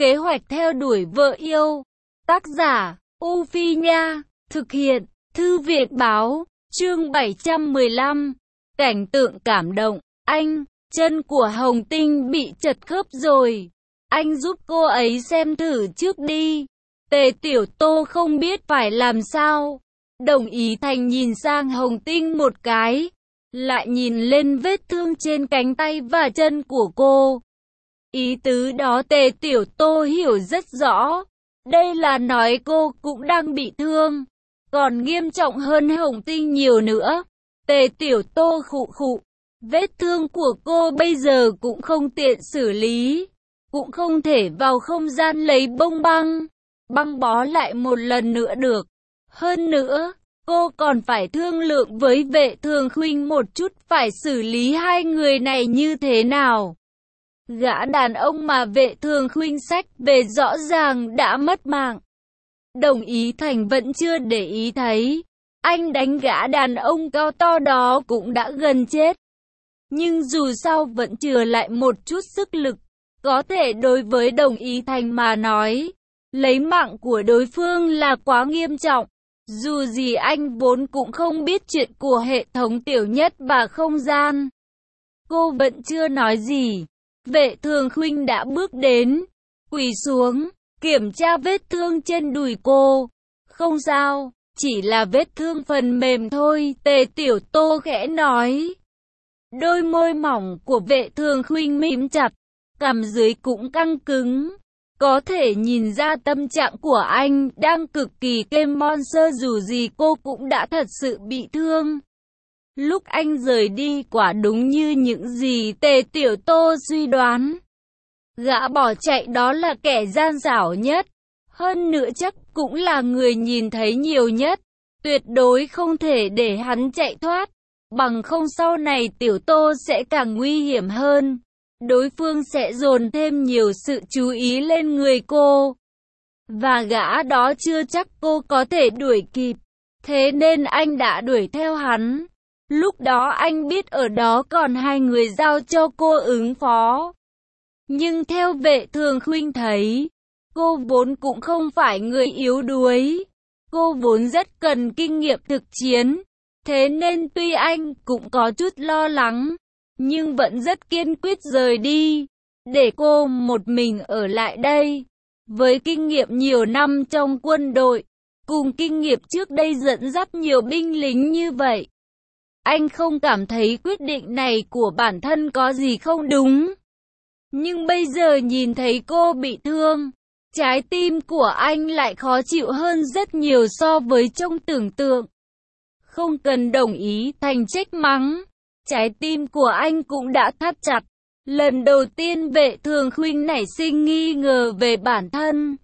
Kế hoạch theo đuổi vợ yêu. Tác giả, U Phi Nha. Thực hiện, Thư viện Báo. Chương 715. Cảnh tượng cảm động. Anh, chân của Hồng Tinh bị chật khớp rồi. Anh giúp cô ấy xem thử trước đi. Tề Tiểu Tô không biết phải làm sao. Đồng Ý Thành nhìn sang Hồng Tinh một cái, lại nhìn lên vết thương trên cánh tay và chân của cô. Ý tứ đó Tề Tiểu Tô hiểu rất rõ. Đây là nói cô cũng đang bị thương, còn nghiêm trọng hơn Hồng Tinh nhiều nữa. Tề Tiểu Tô khụ khụ. Vết thương của cô bây giờ cũng không tiện xử lý, cũng không thể vào không gian lấy băng bó lại một lần nữa được. Hơn nữa, cô còn phải thương lượng với Vệ Thường Khuynh một chút phải xử lý hai người này như thế nào. Gã đàn ông mà Vệ Thường Khuynh xách về rõ ràng đã mất mạng. Đồng Ý Thành vẫn chưa để ý thấy, anh đánh gã đàn ông cao to đó cũng đã gần chết. Nhưng dù sao vẫn chừa lại một chút sức lực. Có thể đối với Đồng Ý Thành mà nói, lấy mạng của đối phương là quá nghiêm trọng. Dù gì anh vốn cũng không biết chuyện của hệ thống tiểu nhất và không gian. Cô vẫn chưa nói gì. Vệ Thường Khuynh đã bước đến, quỳ xuống, kiểm tra vết thương trên đùi cô. Không sao, chỉ là vết thương phần mềm thôi, Tề Tiểu Tô khẽ nói. Đôi môi mỏng của Vệ Thường Khuynh mím chặt, cằm dưới cũng căng cứng. Có thể nhìn ra tâm trạng của anh đang cực kỳ kêm monster, dù gì cô cũng đã thật sự bị thương. Lúc anh rời đi quả đúng như những gì Tề Tiểu Tô suy đoán. Gã bỏ chạy đó là kẻ gian xảo nhất. Hơn nữa chắc cũng là người nhìn thấy nhiều nhất. Tuyệt đối không thể để hắn chạy thoát. Bằng không sau này Tiểu Tô sẽ càng nguy hiểm hơn. Đối phương sẽ dồn thêm nhiều sự chú ý lên người cô. Và gã đó chưa chắc cô có thể đuổi kịp. Thế nên anh đã đuổi theo hắn. Lúc đó anh biết ở đó còn hai người giao cho cô ứng phó. Nhưng theo Vệ Thường Khuynh thấy, cô vốn cũng không phải người yếu đuối. Cô vốn rất cần kinh nghiệm thực chiến. Thế nên tuy anh cũng có chút lo lắng, nhưng vẫn rất kiên quyết rời đi, để cô một mình ở lại đây. Với kinh nghiệm nhiều năm trong quân đội, cùng kinh nghiệm trước đây dẫn dắt nhiều binh lính như vậy, anh không cảm thấy quyết định này của bản thân có gì không đúng. Nhưng bây giờ nhìn thấy cô bị thương, trái tim của anh lại khó chịu hơn rất nhiều so với trong tưởng tượng. Không cần Đồng Ý Thành trách mắng, trái tim của anh cũng đã thắt chặt. Lần đầu tiên Vệ Thường Khuynh nảy sinh nghi ngờ về bản thân.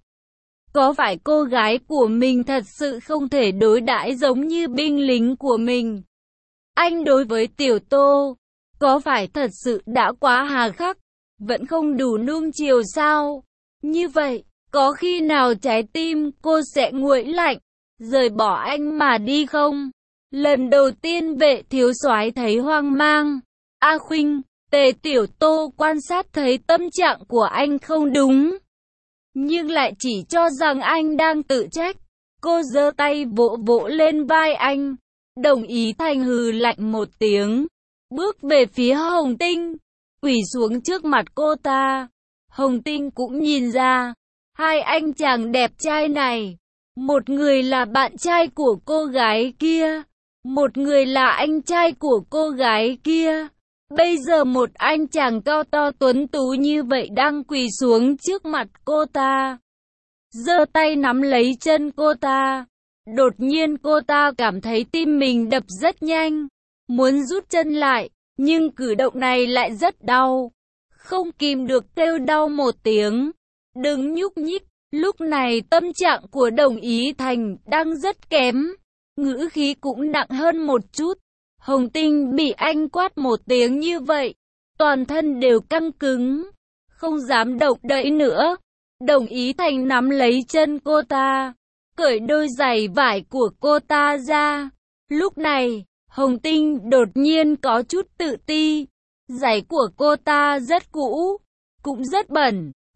Có phải cô gái của mình thật sự không thể đối đãi giống như binh lính của mình? Anh đối với Tiểu Tô, có phải thật sự đã quá hà khắc, vẫn không đủ nuông chiều sao? Như vậy, có khi nào trái tim cô sẽ nguội lạnh, rời bỏ anh mà đi không? Lần đầu tiên Vệ thiếu soái thấy hoang mang. A Khuynh, Tề Tiểu Tô quan sát thấy tâm trạng của anh không đúng, nhưng lại chỉ cho rằng anh đang tự trách. Cô giơ tay vỗ vỗ lên vai anh. Đồng Ý Thành hừ lạnh một tiếng, bước về phía Hồng Tinh, quỳ xuống trước mặt cô ta. Hồng Tinh cũng nhìn ra, hai anh chàng đẹp trai này, một người là bạn trai của cô gái kia, một người là anh trai của cô gái kia. Bây giờ một anh chàng cao to tuấn tú như vậy đang quỳ xuống trước mặt cô ta, giơ tay nắm lấy chân cô ta. Đột nhiên cô ta cảm thấy tim mình đập rất nhanh, muốn rút chân lại, nhưng cử động này lại rất đau. Không kìm được kêu đau một tiếng, đừng nhúc nhích. Lúc này tâm trạng của Đồng Ý Thành đang rất kém, ngữ khí cũng nặng hơn một chút. Hồng Tinh bị anh quát một tiếng như vậy, toàn thân đều căng cứng, không dám động đậy nữa. Đồng Ý Thành nắm lấy chân cô ta, cởi đôi giày vải của cô ta ra. Lúc này, Hồng Tinh đột nhiên có chút tự ti. Giày của cô ta rất cũ, cũng rất bẩn.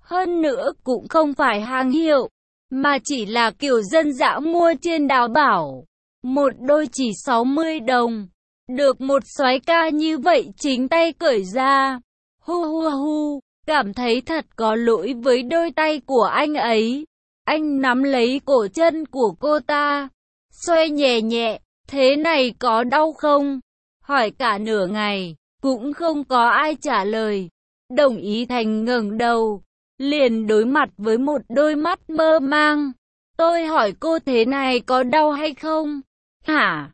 Hơn nữa cũng không phải hàng hiệu, mà chỉ là kiểu dân dã mua trên đào bảo. Một đôi chỉ 60 đồng. Được một soái ca như vậy chính tay cởi ra. Hu hu hu, cảm thấy thật có lỗi với đôi tay của anh ấy. Anh nắm lấy cổ chân của cô ta, xoay nhẹ nhẹ, thế này có đau không? Hỏi cả nửa ngày, cũng không có ai trả lời. Đồng Ý Thành ngẩng đầu, liền đối mặt với một đôi mắt mơ mang. Tôi hỏi cô thế này có đau hay không? Hả?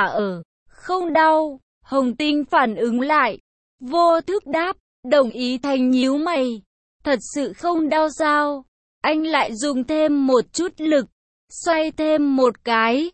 Không đau. Hồng Tinh phản ứng lại, vô thức đáp. Đồng Ý Thành nhíu mày. Thật sự không đau sao? Anh lại dùng thêm một chút lực, xoay thêm một cái.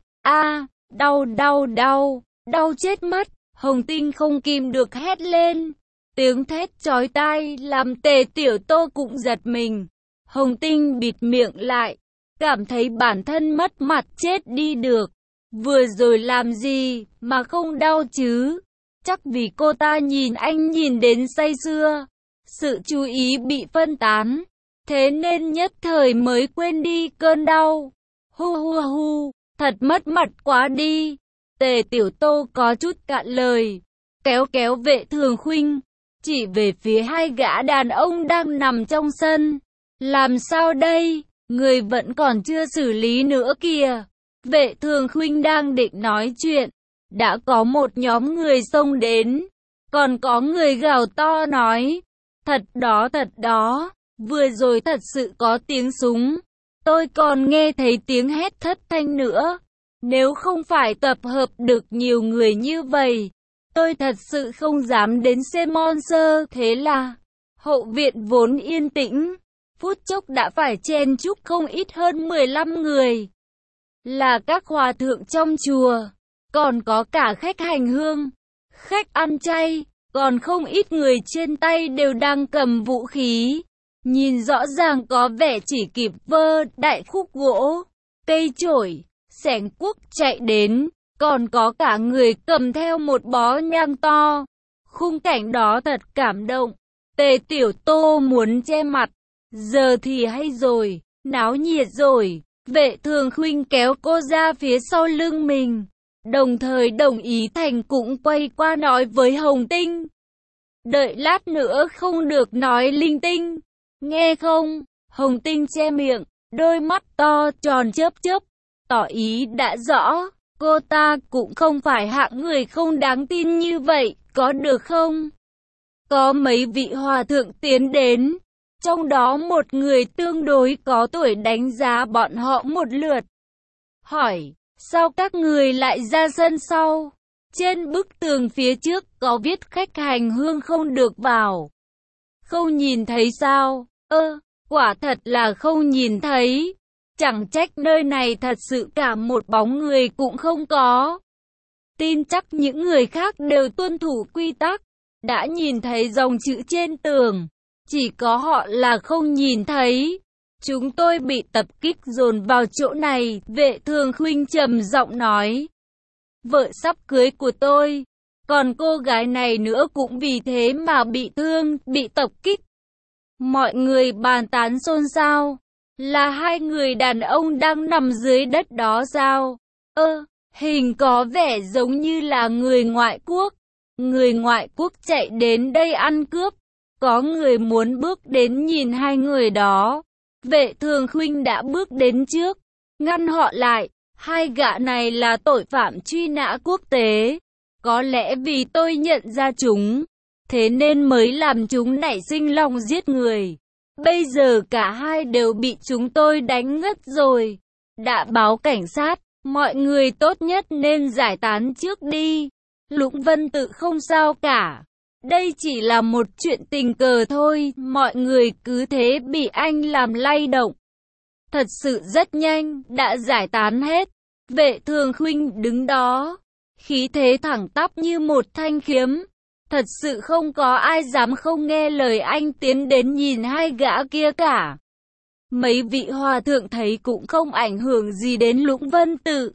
Đau đau đau, đau chết mất. Hồng Tinh không kìm được hét lên. Tiếng thét chói tai làm Tề Tiểu Tô cũng giật mình. Hồng Tinh bịt miệng lại, cảm thấy bản thân mất mặt chết đi được. Vừa rồi làm gì mà không đau chứ? Chắc vì cô ta nhìn anh nhìn đến say sưa, sự chú ý bị phân tán, thế nên nhất thời mới quên đi cơn đau. Hu hu hu, thật mất mặt quá đi. Tề Tiểu Tô có chút cạn lời, kéo kéo Vệ Thường Khuynh, chỉ về phía hai gã đàn ông đang nằm trong sân. Làm sao đây? Người vẫn còn chưa xử lý nữa kìa. Vệ Thường Khuynh đang định nói chuyện, đã có một nhóm người xông đến, còn có người gào to nói, thật đó, vừa rồi thật sự có tiếng súng, tôi còn nghe thấy tiếng hét thất thanh nữa, nếu không phải tập hợp được nhiều người như vậy, tôi thật sự không dám đến xem monster. Thế là, hậu viện vốn yên tĩnh, phút chốc đã phải chen chúc không ít hơn 15 người, là các hòa thượng trong chùa, còn có cả khách hành hương, khách ăn chay, còn không ít người trên tay đều đang cầm vũ khí. Nhìn rõ ràng có vẻ chỉ kịp vơ đại khúc gỗ, cây chổi, xẻng cuốc chạy đến, còn có cả người cầm theo một bó nhang to. Khung cảnh đó thật cảm động. Tề Tiểu Tô muốn che mặt, giờ thì hay rồi, náo nhiệt rồi. Vệ Thường Khuynh kéo cô ra phía sau lưng mình, đồng thời Đồng Ý Thành cũng quay qua nói với Hồng Tinh. Đợi lát nữa không được nói linh tinh, nghe không? Hồng Tinh che miệng, đôi mắt to tròn chớp chớp, tỏ ý đã rõ, cô ta cũng không phải hạng người không đáng tin như vậy, có được không? Có mấy vị hòa thượng tiến đến, trong đó một người tương đối có tuổi đánh giá bọn họ một lượt. Hỏi, sao các người lại ra sân sau? Trên bức tường phía trước có viết khách hành hương không được vào. Không nhìn thấy sao? Quả thật là không nhìn thấy. Chẳng trách nơi này thật sự cả một bóng người cũng không có. Tin chắc những người khác đều tuân thủ quy tắc, đã nhìn thấy dòng chữ trên tường. Chỉ có họ là không nhìn thấy. Chúng tôi bị tập kích dồn vào chỗ này, Vệ Thường Khuynh trầm giọng nói. Vợ sắp cưới của tôi, còn cô gái này nữa cũng vì thế mà bị thương, bị tập kích. Mọi người bàn tán xôn xao, là hai người đàn ông đang nằm dưới đất đó sao? Hình có vẻ giống như là người ngoại quốc. Người ngoại quốc chạy đến đây ăn cướp. Có người muốn bước đến nhìn hai người đó. Vệ Thường Khuynh đã bước đến trước, ngăn họ lại. Hai gã này là tội phạm truy nã quốc tế. Có lẽ vì tôi nhận ra chúng, thế nên mới làm chúng nảy sinh lòng giết người. Bây giờ cả hai đều bị chúng tôi đánh ngất rồi. Đã báo cảnh sát, mọi người tốt nhất nên giải tán trước đi. Lũng Vân Tự không sao cả. Đây chỉ là một chuyện tình cờ thôi, mọi người cứ thế bị anh làm lay động. Thật sự rất nhanh, đã giải tán hết. Vệ Thường Khuynh đứng đó, khí thế thẳng tắp như một thanh kiếm. Thật sự không có ai dám không nghe lời anh tiến đến nhìn hai gã kia cả. Mấy vị hòa thượng thấy cũng không ảnh hưởng gì đến Lũng Vân Tự,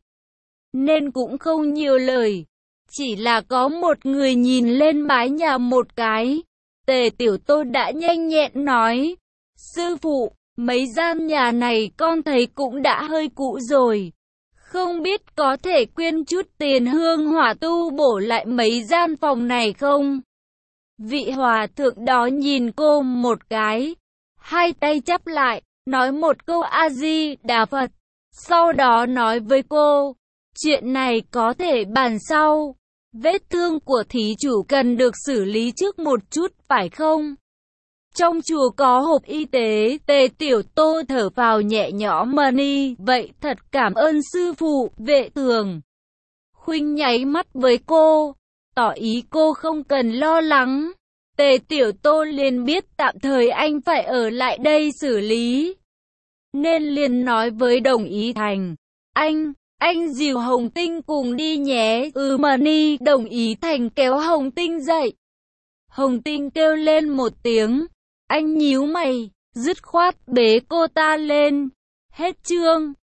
nên cũng không nhiều lời. Chỉ là có một người nhìn lên mái nhà một cái. Tề Tiểu Tô đã nhanh nhẹn nói, Sư phụ, mấy gian nhà này con thấy cũng đã hơi cũ rồi. Không biết có thể quyên chút tiền hương hỏa tu bổ lại mấy gian phòng này không? Vị hòa thượng đó nhìn cô một cái, hai tay chắp lại, nói một câu A-di-đà Phật. Sau đó nói với cô, chuyện này có thể bàn sau. Vết thương của thí chủ cần được xử lý trước một chút phải không? Trong chùa có hộp y tế. Tề Tiểu Tô thở phào nhẹ nhõm đi. Vậy thật cảm ơn sư phụ. Vệ Tường Khuynh nháy mắt với cô, tỏ ý cô không cần lo lắng. Tề Tiểu Tô liền biết tạm thời anh phải ở lại đây xử lý, nên liền nói với Đồng Ý Thành, anh dìu Hồng Tinh cùng đi nhé. Ni. Đồng Ý Thành kéo Hồng Tinh dậy. Hồng Tinh kêu lên một tiếng, anh nhíu mày, dứt khoát bế cô ta lên. Hết chương.